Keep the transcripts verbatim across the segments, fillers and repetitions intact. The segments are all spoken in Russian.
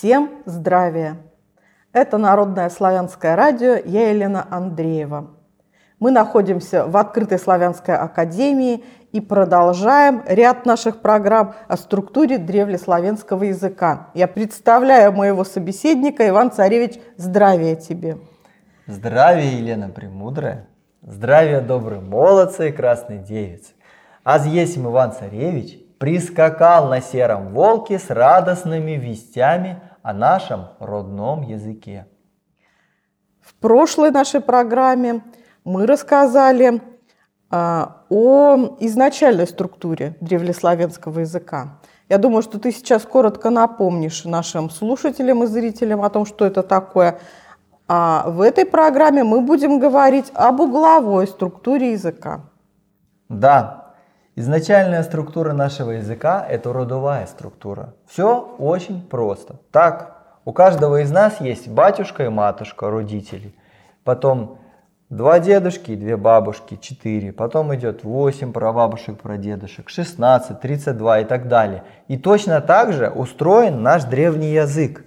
Всем здравия! Это Народное славянское радио, я Елена Андреева. Мы находимся в Открытой славянской академии и продолжаем ряд наших программ о структуре древнеславянского языка. Я представляю моего собеседника. Иван Царевич, здравия тебе! Здравия, Елена Премудрая! Здравия, добрые молодцы и красные девицы! Аз есмь Иван Царевич прискакал на сером волке с радостными вестями о нашем родном языке. В прошлой нашей программе мы рассказали а, о изначальной структуре древнеславянского языка. Я думаю, что ты сейчас коротко напомнишь нашим слушателям и зрителям о том, что это такое. А в этой программе мы будем говорить об угловой структуре языка. Да. Изначальная структура нашего языка – это родовая структура. Все очень просто. Так, у каждого из нас есть батюшка и матушка, родители. Потом два дедушки и две бабушки, четыре. Потом идет восемь прабабушек, прадедушек, шестнадцать, тридцать два и так далее. И точно так же устроен наш древний язык.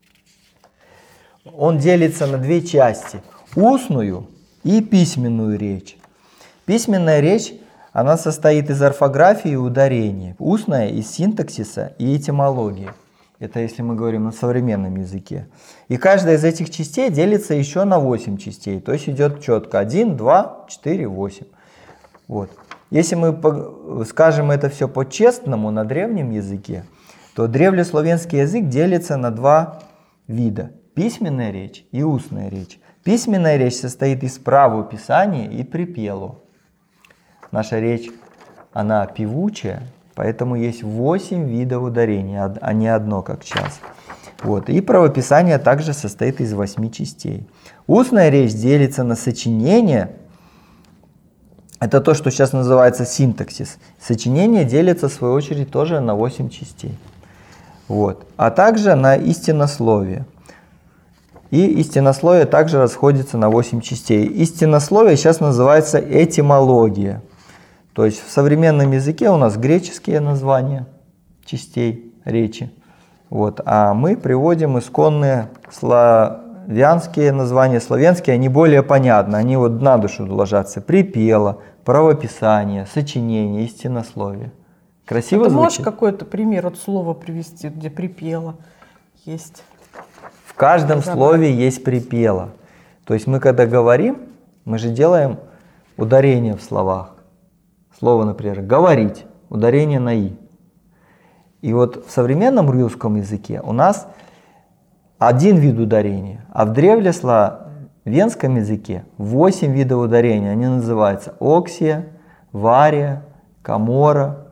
Он делится на две части – устную и письменную речь. Письменная речь – она состоит из орфографии и ударения, устная из синтаксиса и этимологии. Это если мы говорим на современном языке. И каждая из этих частей делится еще на восемь частей. То есть идет четко один, два, четыре, восемь. Вот. Если мы скажем это все по-честному на древнем языке, то древнеславянский язык делится на два вида. Письменная речь и устная речь. Письменная речь состоит из правописания и припеву. Наша речь, она певучая, поэтому есть восемь видов ударения, а не одно, как сейчас. Вот. И правописание также состоит из восьми частей. Устная речь делится на сочинение. Это то, что сейчас называется синтаксис. Сочинение делится, в свою очередь, тоже на восемь частей. Вот. А также на истинословие. И истинословие также расходится на восемь частей. Истинословие сейчас называется этимология. То есть в современном языке у нас греческие названия частей речи. Вот. А мы приводим исконные славянские названия. Славянские, они более понятны, они вот на душу ложатся. Припева, правописание, сочинение, истинословие. Красиво а ты звучит? Можешь какой-то пример от слова привести, где припела есть? В каждом слове есть припева. То есть мы когда говорим, мы же делаем ударение в словах. Слово, например, «говорить», ударение на «и». И вот в современном русском языке у нас один вид ударения, а в древнеславянском языке восемь видов ударения. Они называются оксия, вария, камора,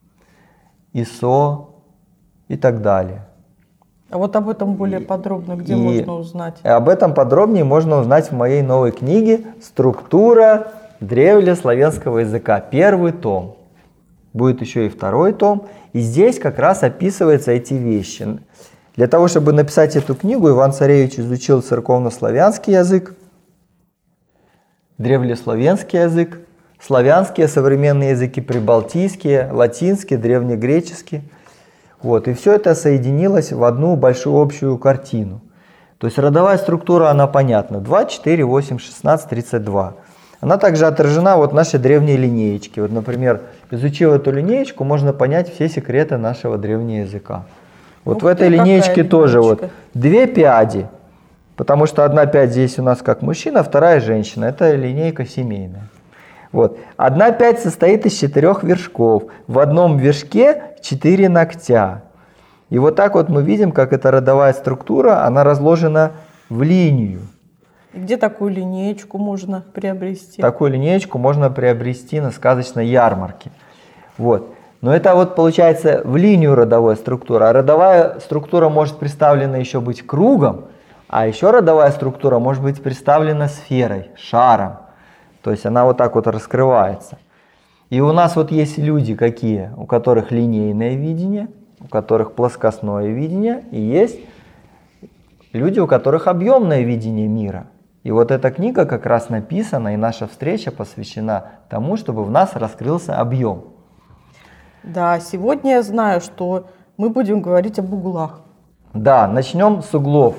исо и так далее. А вот об этом более и, подробно где и можно узнать? Об этом подробнее можно узнать в моей новой книге «Структура древнеславянского языка», первый том. Будет еще и второй том. И здесь как раз описываются эти вещи. Для того, чтобы написать эту книгу, Иван Царевич изучил церковнославянский язык, древнеславянский язык, славянские современные языки, прибалтийские, латинский, древнегреческий. Вот. И все это соединилось в одну большую общую картину. То есть родовая структура, она понятна. два, четыре, восемь, шестнадцать, тридцать два. Она также отражена вот в нашей древней линеечке. Вот, например, изучив эту линеечку, можно понять все секреты нашего древнего языка. Вот Ух в этой ты, линеечке тоже вот две пяди, потому что одна пядь здесь у нас как мужчина, вторая женщина. Это линейка семейная. Вот. Одна пядь состоит из четырех вершков. В одном вершке четыре ногтя. И вот так вот мы видим, как эта родовая структура, она разложена в линию. И где такую линеечку можно приобрести? Такую линеечку можно приобрести на сказочной ярмарке. Вот. Но это вот получается в линию родовая структура. А родовая структура может представлена еще быть кругом, а еще родовая структура может быть представлена сферой, шаром. То есть она вот так вот раскрывается. И у нас вот есть люди какие, у которых линейное видение, у которых плоскостное видение, и есть люди, у которых объемное видение мира. И вот эта книга как раз написана, и наша встреча посвящена тому, чтобы в нас раскрылся объем. Да, сегодня я знаю, что мы будем говорить об углах. Да, начнем с углов.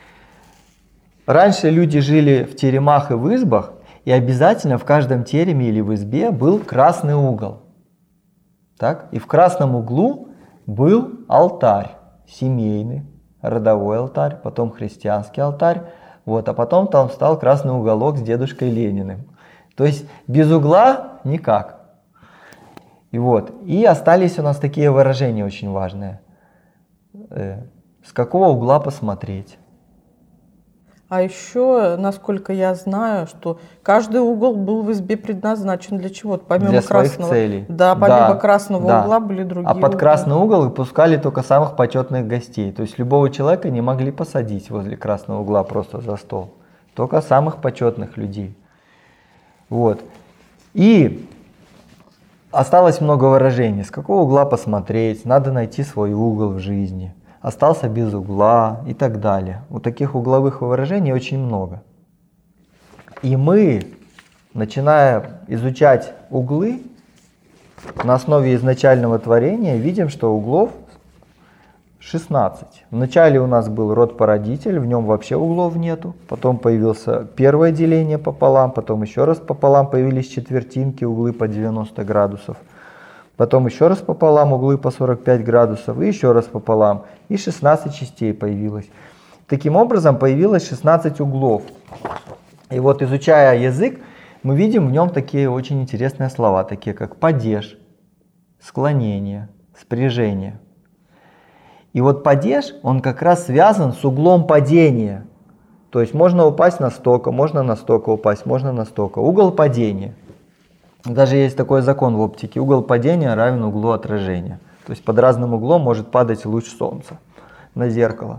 Раньше люди жили в теремах и в избах, и обязательно в каждом тереме или в избе был красный угол. Так? И в красном углу был алтарь семейный, родовой алтарь, потом христианский алтарь, вот, а потом там стал красный уголок с дедушкой Лениным. То есть без угла никак. И вот, и остались у нас такие выражения очень важные. Э, с какого угла посмотреть? А еще, насколько я знаю, что каждый угол был в избе предназначен для чего-то, помимо для своих красного. целей. Да, помимо да, красного да. угла были другие. А под углы. красный угол выпускали только самых почетных гостей. То есть любого человека не могли посадить возле красного угла просто за стол. Только самых почетных людей. Вот. И осталось много выражений. С какого угла посмотреть? Надо найти свой угол в жизни. Остался без угла и так далее. Вот таких угловых выражений очень много. И мы, начиная изучать углы, на основе изначального творения видим, что углов шестнадцать. Вначале у нас был род-породитель, в нем вообще углов нету. Потом появилось первое деление пополам, потом еще раз пополам появились четвертинки, углы по девяносто градусов. Потом еще раз пополам, углы по сорок пять градусов, и еще раз пополам. И шестнадцать частей появилось. Таким образом появилось шестнадцать углов. И вот изучая язык, мы видим в нем такие очень интересные слова, такие как падеж, склонение, спряжение. И вот падеж, он как раз связан с углом падения. То есть можно упасть настолько, можно настолько упасть, можно настолько. Угол падения. Даже есть такой закон в оптике. Угол падения равен углу отражения. То есть под разным углом может падать луч солнца на зеркало.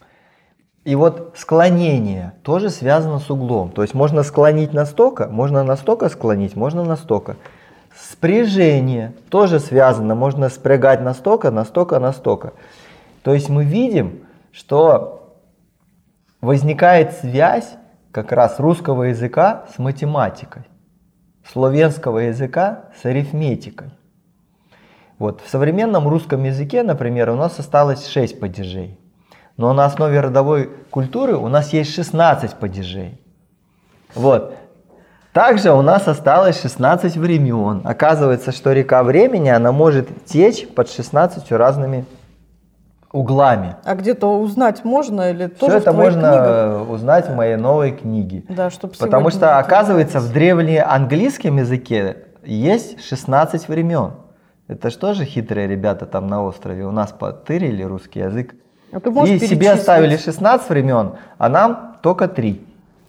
И вот склонение тоже связано с углом. То есть можно склонить настолько, можно настолько склонить, можно настолько. Спряжение тоже связано. Можно спрягать настолько, настолько, настолько. То есть мы видим, что возникает связь как раз русского языка с математикой. Славянского языка с арифметикой. Вот. В современном русском языке, например, у нас осталось шесть падежей. Но на основе родовой культуры у нас есть шестнадцать падежей. Вот. Также у нас осталось шестнадцать времен. Оказывается, что река времени, она может течь под шестнадцатью разными углами. А где-то узнать можно или Все тоже это в твоих можно книгах? узнать в моей новой книге. Да, чтобы Потому сегодня что, не оказывается, забывать. в древнеанглийском языке есть шестнадцать времен. Это что же хитрые ребята там на острове? У нас потырили русский язык. А ты можешь И себе перечислить? оставили шестнадцать времен, а нам только три.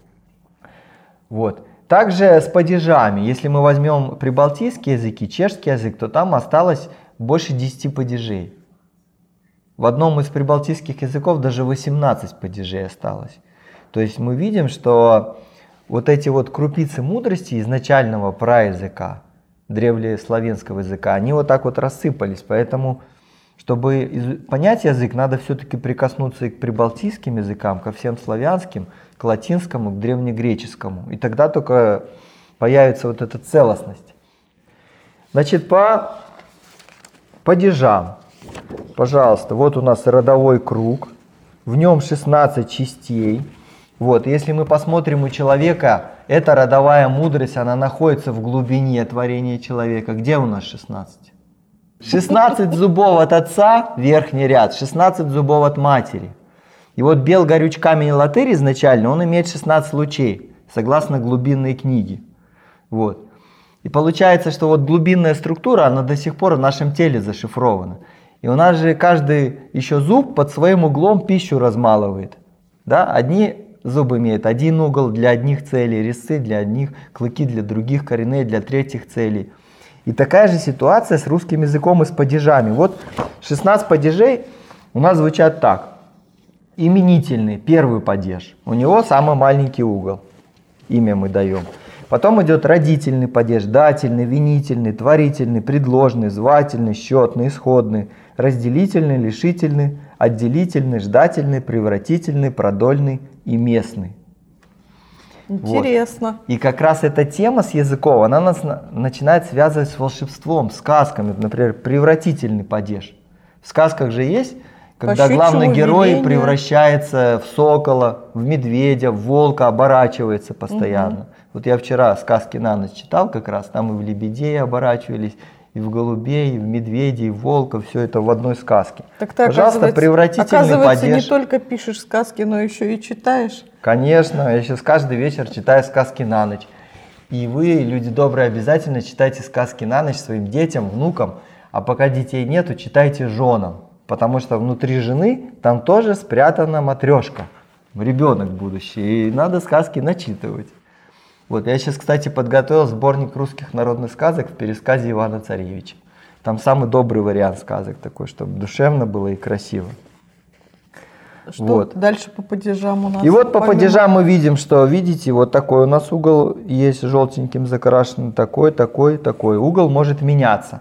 Вот. Также с падежами. Если мы возьмем прибалтийские языки, чешский язык, то там осталось больше десяти падежей. В одном из прибалтийских языков даже восемнадцать падежей осталось. То есть мы видим, что вот эти вот крупицы мудрости изначального праязыка, древнеславянского языка, они вот так вот рассыпались. Поэтому, чтобы понять язык, надо все-таки прикоснуться и к прибалтийским языкам, ко всем славянским, к латинскому, к древнегреческому. И тогда только появится вот эта целостность. Значит, по падежам. Пожалуйста, вот у нас родовой круг, в нем шестнадцать частей. Вот, если мы посмотрим у человека, эта родовая мудрость, она находится в глубине творения человека. Где у нас шестнадцать? шестнадцать зубов от отца, верхний ряд, шестнадцать зубов от матери. И вот бел, горюч, камень и латырь изначально, он имеет шестнадцать лучей, согласно глубинной книге. Вот. И получается, что вот глубинная структура, она до сих пор в нашем теле зашифрована. И у нас же каждый еще зуб под своим углом пищу размалывает. Да? Одни зубы имеют один угол для одних целей, резцы для одних, клыки для других, коренные для третьих целей. И такая же ситуация с русским языком и с падежами. Вот шестнадцать падежей у нас звучат так. Именительный, первый падеж. У него самый маленький угол. Имя мы даем. Потом идет родительный падеж, дательный, винительный, творительный, предложный, звательный, счетный, исходный, разделительный, лишительный, отделительный, ждательный, превратительный, продольный и местный. Интересно. Вот. И как раз эта тема с языком, она нас на, начинает связывать с волшебством, сказками. Например, превратительный падеж. В сказках же есть Когда главный герой превращается в сокола, в медведя, в волка, оборачивается постоянно. Угу. Вот я вчера сказки на ночь читал как раз, там и в лебедей оборачивались, и в голубей, и в медведей, и в волка, все это в одной сказке. Так ты, пожалуйста, превратительный оказывается, падеж. Не только пишешь сказки, но еще и читаешь. Конечно, я сейчас каждый вечер читаю сказки на ночь. И вы, люди добрые, обязательно читайте сказки на ночь своим детям, внукам, а пока детей нету, читайте женам, потому что внутри жены там тоже спрятана матрешка, ребенок будущий, и надо сказки начитывать. Вот, я сейчас, кстати, подготовил сборник русских народных сказок в пересказе Ивана Царевича. Там самый добрый вариант сказок такой, чтобы душевно было и красиво. Что вот. Дальше по падежам у нас? И вот по падежам мы видим, что, видите, вот такой у нас угол есть желтеньким закрашенный, такой, такой, такой. Угол может меняться.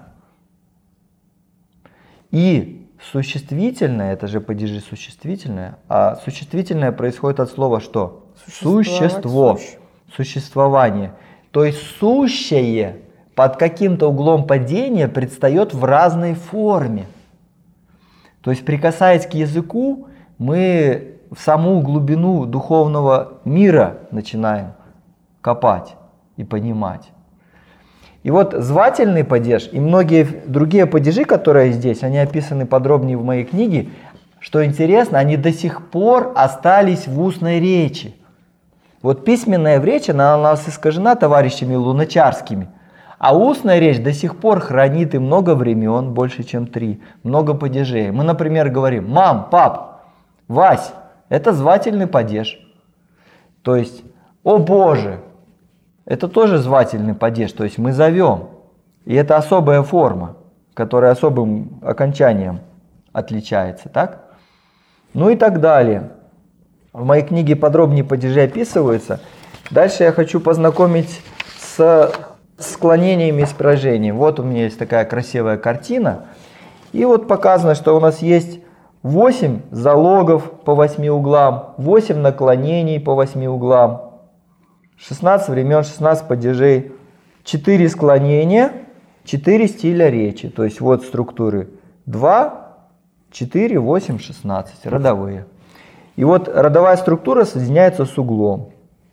И существительное, это же падежи существительное, а существительное происходит от слова что? Существо. Суще. Существование. То есть сущее под каким-то углом падения предстает в разной форме. То есть, прикасаясь к языку, мы в саму глубину духовного мира начинаем копать и понимать. И вот звательный падеж и многие другие падежи, которые здесь, они описаны подробнее в моей книге. Что интересно, они до сих пор остались в устной речи. Вот письменная речь, она у нас искажена товарищами луначарскими, а устная речь до сих пор хранит и много времен, больше чем три, много падежей. Мы, например, говорим: мам, пап, Вась, это звательный падеж. То есть, о Боже, это тоже звательный падеж, то есть мы зовем. И это особая форма, которая особым окончанием отличается, так? Ну и так далее. В моей книге подробнее падежи описываются. Дальше я хочу познакомить с склонениями и спряжением. Вот у меня есть такая красивая картина. И вот показано, что у нас есть восемь залогов по восьми углам, восемь наклонений по восьми углам, шестнадцать времен, шестнадцать падежей, четыре склонения, четыре стиля речи. То есть вот структуры два, четыре, восемь, шестнадцать, родовые. И вот родовая структура соединяется с углом.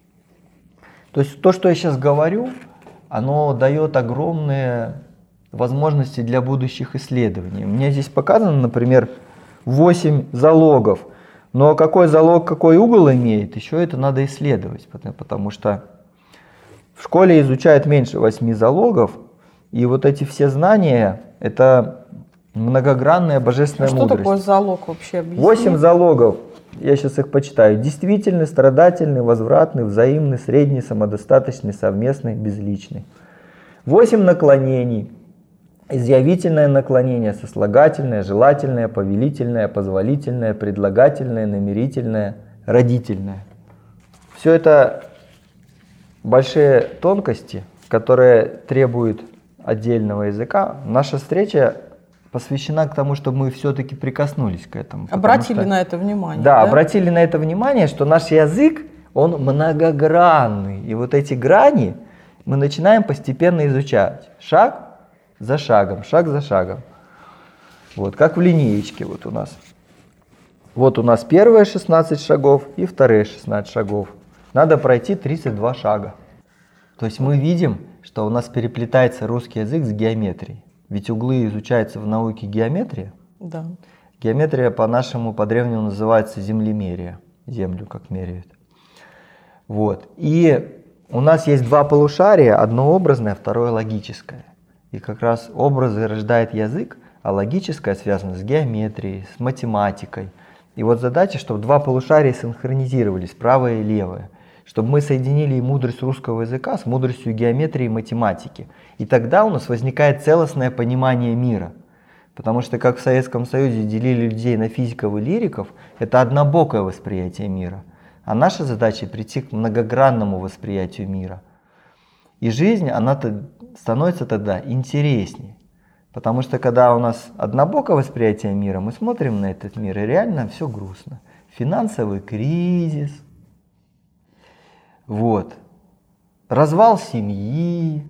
То есть то, что я сейчас говорю, оно дает огромные возможности для будущих исследований. У меня здесь показано, например, восемь залогов. Но какой залог, какой угол имеет, еще это надо исследовать. Потому что в школе изучают меньше восьми залогов. И вот эти все знания, это многогранная божественная а мудрость. Что такое залог вообще? Объясни. Восемь залогов. Я сейчас их почитаю. Действительный, страдательный, возвратный, взаимный, средний, самодостаточный, совместный, безличный. Восемь наклонений. Изъявительное наклонение, сослагательное, желательное, повелительное, позволительное, предлагательное, намерительное, родительное. Все это большие тонкости, которые требуют отдельного языка. Наша встреча посвящена к тому, чтобы мы все-таки прикоснулись к этому. Обратили что, на это внимание. Да, да, обратили на это внимание, что наш язык, он многогранный. И вот эти грани мы начинаем постепенно изучать. Шаг за шагом, шаг за шагом. Вот, как в линеечке вот у нас. Вот у нас первые шестнадцать шагов и вторые шестнадцать шагов. Надо пройти тридцать два шага. То есть мы видим, что у нас переплетается русский язык с геометрией. Ведь углы изучаются в науке геометрия. Да. Геометрия по-нашему, по-древнему называется землемерие. Землю как меряют. Вот. И у нас есть два полушария, одно образное, второе логическое. И как раз образы рождает язык, а логическое связано с геометрией, с математикой. И вот задача, чтобы два полушария синхронизировались, правое и левое. Чтобы мы соединили и мудрость русского языка с мудростью геометрии и математики. И тогда у нас возникает целостное понимание мира. Потому что как в Советском Союзе делили людей на физиков и лириков, это однобокое восприятие мира. А наша задача прийти к многогранному восприятию мира. И жизнь, она становится тогда интереснее. Потому что когда у нас однобокое восприятие мира, мы смотрим на этот мир, и реально все грустно. Финансовый кризис, вот, развал семьи,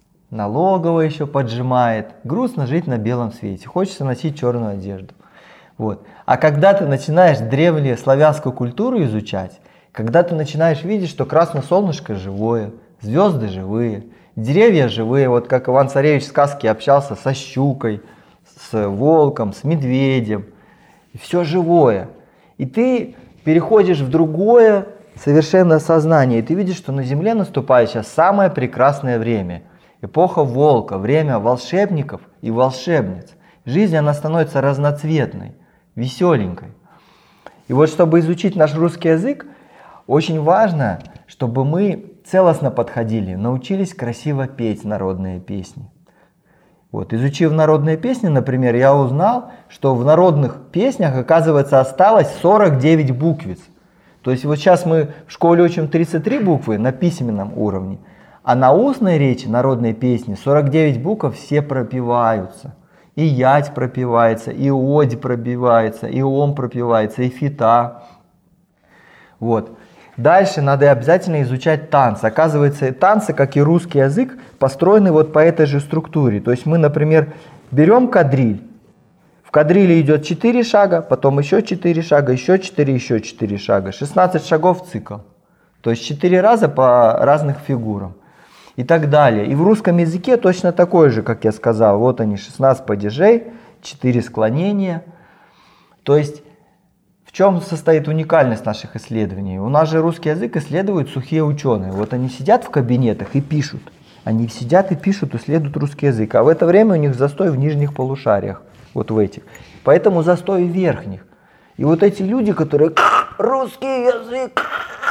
налоговая еще поджимает. Грустно жить на белом свете, хочется носить черную одежду. Вот. А когда ты начинаешь древнюю славянскую культуру изучать, когда ты начинаешь видеть, что красное солнышко живое, звезды живые, деревья живые, вот как Иван Царевич в сказке общался со щукой, с волком, с медведем, все живое. И ты переходишь в другое совершенно сознание, и ты видишь, что на Земле наступает сейчас самое прекрасное время. Эпоха волка, время волшебников и волшебниц. Жизнь, она становится разноцветной, веселенькой. И вот чтобы изучить наш русский язык, очень важно, чтобы мы целостно подходили, научились красиво петь народные песни. Вот, изучив народные песни, например, я узнал, что в народных песнях, оказывается, осталось сорок девять буквиц. То есть вот сейчас мы в школе учим тридцать три буквы на письменном уровне, а на устной речи народные песни сорок девять букв все пропеваются. И ять пропевается, и одь пропевается, и ом пропевается, и фита. Вот. Дальше надо обязательно изучать танцы. Оказывается, танцы, как и русский язык, построены вот по этой же структуре. То есть мы, например, берем кадриль. В кадриле идет четыре шага, потом еще четыре шага, еще четыре, еще четыре шага. шестнадцать шагов цикл. То есть четыре раза по разных фигурам. И так далее. И в русском языке точно такое же, как я сказал. Вот они, шестнадцать падежей, четыре склонения. То есть в чем состоит уникальность наших исследований? У нас же русский язык исследуют сухие ученые. Вот они сидят в кабинетах и пишут. Они сидят и пишут, исследуют русский язык. А в это время у них застой в нижних полушариях. Вот в этих. Поэтому застой в верхних. И вот эти люди, которые русский язык,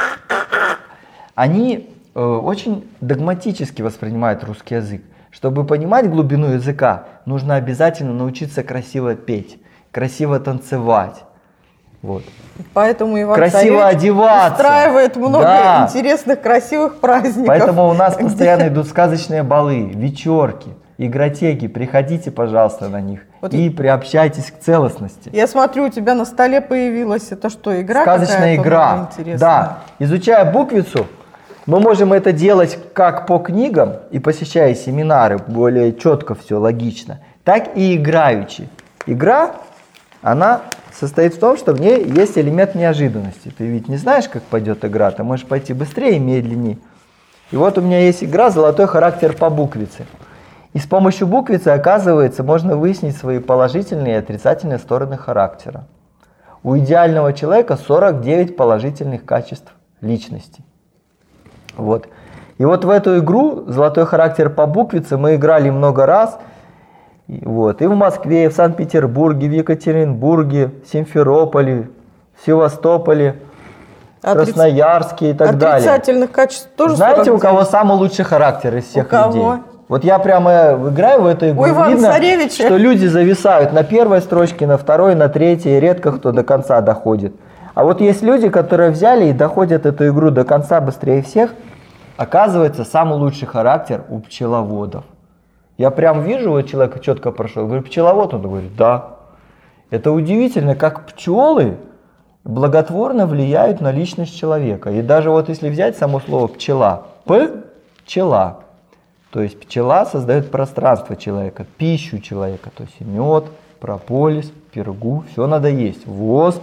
они э, очень догматически воспринимают русский язык. Чтобы понимать глубину языка, нужно обязательно научиться красиво петь, красиво танцевать. Вот. Поэтому Иван красиво Царевич одеваться. устраивает много да. интересных, красивых праздников. Поэтому у нас постоянно идут сказочные балы, вечерки, игротеки. Приходите, пожалуйста, на них вот и приобщайтесь к целостности. Я смотрю, у тебя на столе появилась, это что, игра? Сказочная игра. Да. Изучая буквицу, мы можем это делать как по книгам и посещая семинары, более четко все, логично, так и играючи. Игра, она состоит в том, что в ней есть элемент неожиданности. Ты ведь не знаешь, как пойдет игра, ты можешь пойти быстрее и медленнее. И вот у меня есть игра «Золотой характер по буквице». И с помощью буквицы, оказывается, можно выяснить свои положительные и отрицательные стороны характера. У идеального человека сорок девять положительных качеств личности. Вот. И вот в эту игру «Золотой характер по буквице» мы играли много раз. И, вот, и в Москве, и в Санкт-Петербурге, в Екатеринбурге, в Симферополе, в Севастополе, в Красноярске и так далее. Отрицательных качеств тоже. Знаете, у кого самый лучший характер из всех у людей? Кого? Вот я прямо играю в эту игру, у видно, Царевича. что люди зависают на первой строчке, на второй, на третьей, редко кто до конца доходит. А вот есть люди, которые взяли и доходят эту игру до конца быстрее всех. Оказывается, самый лучший характер у пчеловодов. Я прям вижу, вот человек четко прошел, говорю, пчеловод, он говорит, да. Это удивительно, как пчелы благотворно влияют на личность человека. И даже вот если взять само слово пчела, п, пчела, то есть пчела создает пространство человека, пищу человека, то есть мед, прополис, пергу, все надо есть, воск.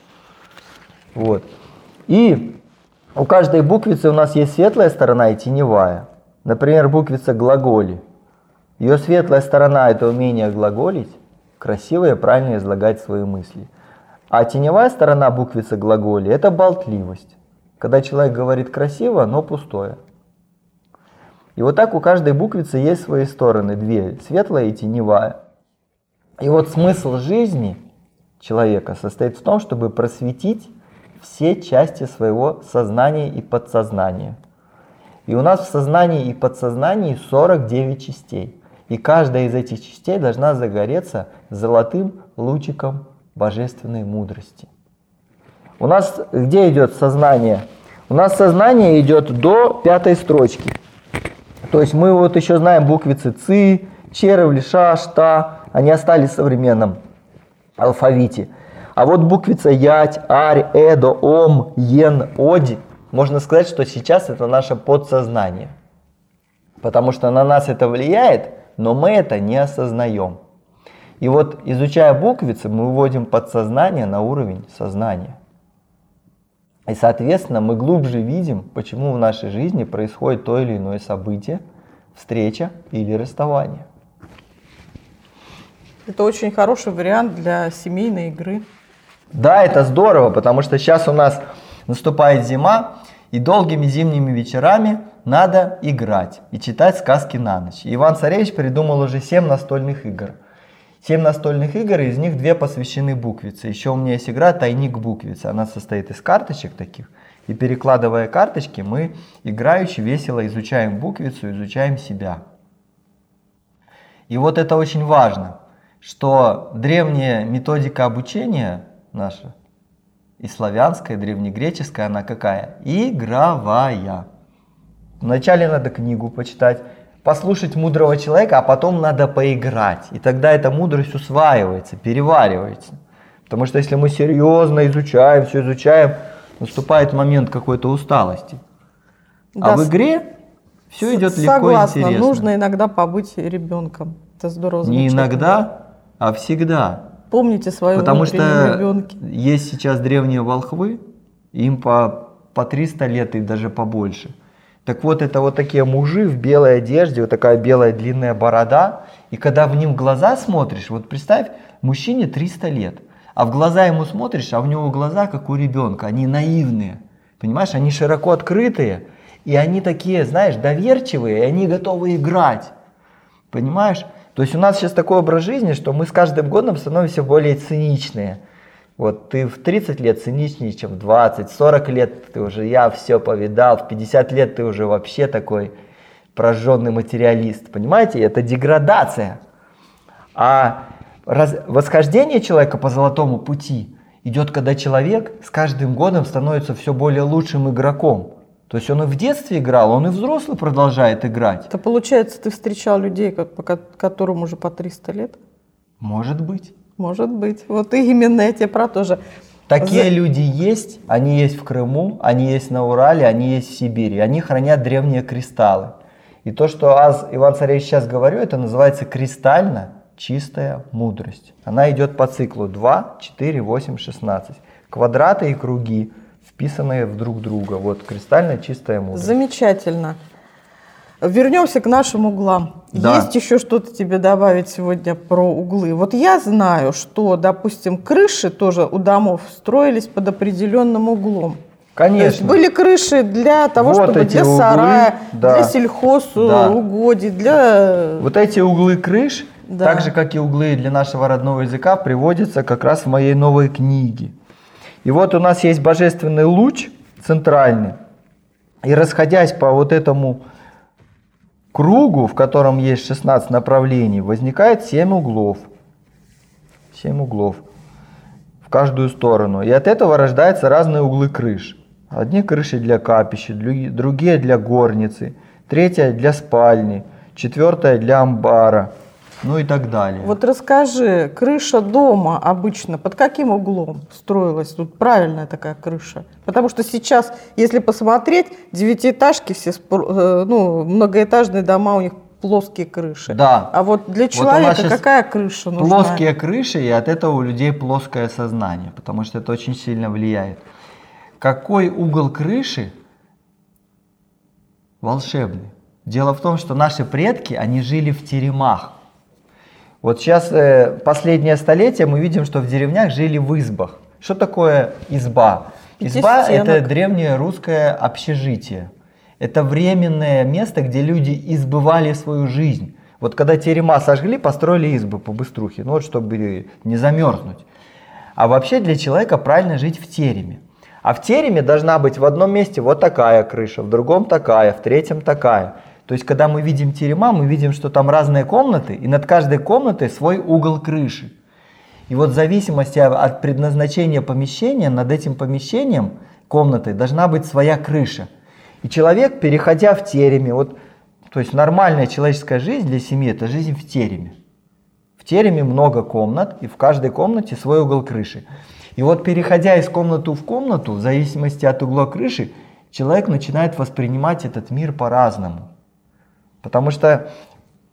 Вот. И у каждой буквицы у нас есть светлая сторона и теневая. Например, буквица глаголи. Ее светлая сторона – это умение глаголить, красиво и правильно излагать свои мысли. А теневая сторона буквицы глаголи – это болтливость. Когда человек говорит красиво, но пустое. И вот так у каждой буквицы есть свои стороны, две – светлая и теневая. И вот смысл жизни человека состоит в том, чтобы просветить все части своего сознания и подсознания. И у нас в сознании и подсознании сорок девять частей. И каждая из этих частей должна загореться золотым лучиком божественной мудрости. У нас где идет сознание? У нас сознание идет до пятой строчки. То есть мы вот еще знаем буквицы ЦИ, ЧЕРВЛ, ША, ШТА. Они остались в современном алфавите. А вот буквица ять, арь, эдо, ом, ен, оди. Можно сказать, что сейчас это наше подсознание. Потому что на нас это влияет, но мы это не осознаем. И вот изучая буквицы, мы выводим подсознание на уровень сознания. И соответственно мы глубже видим, почему в нашей жизни происходит то или иное событие, встреча или расставание. Это очень хороший вариант для семейной игры. Да, это здорово, потому что сейчас у нас наступает зима, и долгими зимними вечерами надо играть и читать сказки на ночь. Иван-Царевич придумал уже семь настольных игр. Семь настольных игр, из них две посвящены буквице. Еще у меня есть игра «Тайник буквицы». Она состоит из карточек таких. И перекладывая карточки, мы играючи весело изучаем буквицу, изучаем себя. И вот это очень важно, что древняя методика обучения наша, и славянская, и древнегреческая, она какая? Игровая. Вначале надо книгу почитать, послушать мудрого человека, а потом надо поиграть. И тогда эта мудрость усваивается, переваривается. Потому что если мы серьезно изучаем, все изучаем, наступает момент какой-то усталости. Да, а в игре все идет легко и интересно. Согласна, нужно иногда побыть ребенком. Это здорово звучит. Не иногда, а всегда. Помните свое Потому что ребенке. Есть сейчас древние волхвы, им по, по триста лет и даже побольше. Так вот, это вот такие мужи в белой одежде, вот такая белая длинная борода. И когда в ним в глаза смотришь, вот представь, мужчине триста лет, а в глаза ему смотришь, а у него глаза как у ребенка, они наивные, понимаешь, они широко открытые, и они такие, знаешь, доверчивые, и они готовы играть, понимаешь? То есть у нас сейчас такой образ жизни, что мы с каждым годом становимся более циничные. Вот ты в тридцать лет циничнее, чем в двадцать, сорок лет ты уже я все повидал, в пятьдесят лет ты уже вообще такой прожженный материалист. Понимаете, это деградация. А раз, восхождение человека по золотому пути идет, когда человек с каждым годом становится все более лучшим игроком. То есть он и в детстве играл, он и взрослый продолжает играть. Это получается, ты встречал людей, которым уже по триста лет? Может быть. Может быть. Вот именно я тебе про то же. Такие За... люди есть, они есть в Крыму, они есть на Урале, они есть в Сибири. Они хранят древние кристаллы. И то, что аз Иван-Царевич сейчас говорю, это называется кристально чистая мудрость. Она идет по циклу два, четыре, восемь, шестнадцать. Квадраты и круги, вписанные в друг друга. Вот кристально чистая мудрость. Замечательно. Вернемся к нашим углам. Да. Есть еще что-то тебе добавить сегодня про углы? Вот я знаю, что, допустим, крыши тоже у домов строились под определенным углом. Конечно. То есть были крыши для того, вот чтобы для углы, сарая, да. для сельхозугодий, да. для... Вот эти углы крыш, да. так же, как и углы для нашего родного языка, приводятся как раз в моей новой книге. И вот у нас есть божественный луч центральный, и расходясь по вот этому кругу, в котором есть шестнадцать направлений, возникает семь углов. семь углов в каждую сторону. И от этого рождаются разные углы крыш. Одни крыши для капища, другие для горницы, третья для спальни, четвертая для амбара, ну и так далее. Вот расскажи, крыша дома обычно под каким углом строилась? Тут правильная такая крыша. Потому что сейчас, если посмотреть, девятиэтажки все, ну, многоэтажные дома, у них плоские крыши. Да. А вот для человека вот какая крыша нужна? Плоские крыши, и от этого у людей плоское сознание, потому что это очень сильно влияет. Какой угол крыши волшебный? Дело в том, что наши предки, они жили в теремах. Вот сейчас, э, последнее столетие, мы видим, что в деревнях жили в избах. Что такое изба? Изба – это древнее русское общежитие. Это временное место, где люди избывали свою жизнь. Вот когда терема сожгли, построили избы по быструхе, ну вот чтобы не замерзнуть. А вообще для человека правильно жить в тереме. А в тереме должна быть в одном месте вот такая крыша, в другом такая, в третьем такая. То есть, когда мы видим терема, мы видим, что там разные комнаты, и над каждой комнатой свой угол крыши. И вот в зависимости от предназначения помещения, над этим помещением, комнатой, должна быть своя крыша. И человек, переходя в тереме, вот, то есть нормальная человеческая жизнь для семьи – это жизнь в тереме. В тереме много комнат, и в каждой комнате свой угол крыши. И вот переходя из комнаты в комнату, в зависимости от угла крыши, человек начинает воспринимать этот мир по-разному. Потому что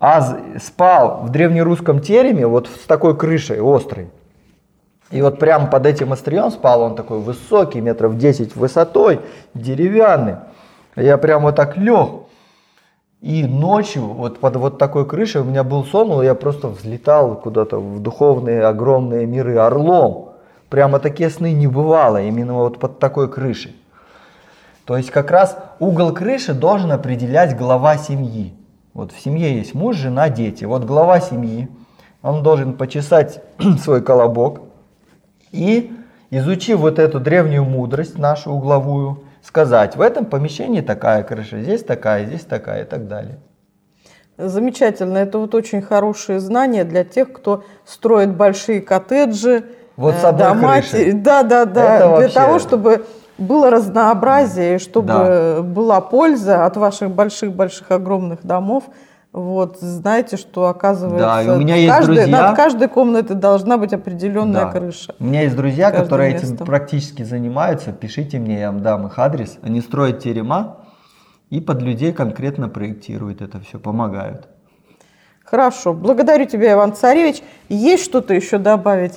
а спал в древнерусском тереме вот с такой крышей острой. И вот прямо под этим острием спал, он такой высокий, метров десять высотой, деревянный. Я прям вот так лег. И ночью вот под вот такой крышей у меня был сон, я просто взлетал куда-то в духовные огромные миры орлом. Прямо такие сны не бывало, именно вот под такой крышей. То есть как раз угол крыши должен определять глава семьи. Вот в семье есть муж, жена, дети. Вот глава семьи, он должен почесать свой колобок и, изучив вот эту древнюю мудрость нашу угловую, сказать, в этом помещении такая крыша, здесь такая, здесь такая и так далее. Замечательно. Это вот очень хорошие знания для тех, кто строит большие коттеджи, вот с одной дома. крышей. Да, да, да. Это Для вообще... того, чтобы было разнообразие, чтобы да. была польза от ваших больших-больших огромных домов. Вот, знаете, что оказывается, да, и у меня есть каждой, друзья... над каждой комнатой должна быть определенная да. крыша. У меня есть друзья, которые местом. этим практически занимаются. Пишите мне, я вам дам их адрес. Они строят терема и под людей конкретно проектируют это все, помогают. Хорошо. Благодарю тебя, Иван Царевич. Есть что-то еще добавить?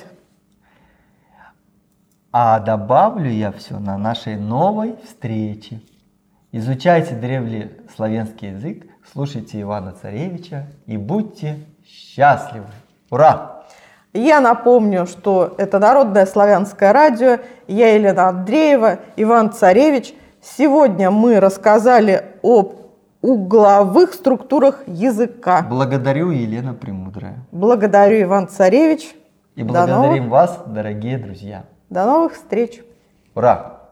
А добавлю я все на нашей новой встрече. Изучайте древнеславянский язык, слушайте Ивана Царевича и будьте счастливы. Ура! Я напомню, что это Народное славянское радио. Я Елена Андреева, Иван Царевич. Сегодня мы рассказали об угловых структурах языка. Благодарю, Елена Премудрая. Благодарю, Иван Царевич. И благодарим вас, дорогие друзья. До новых встреч. Ура!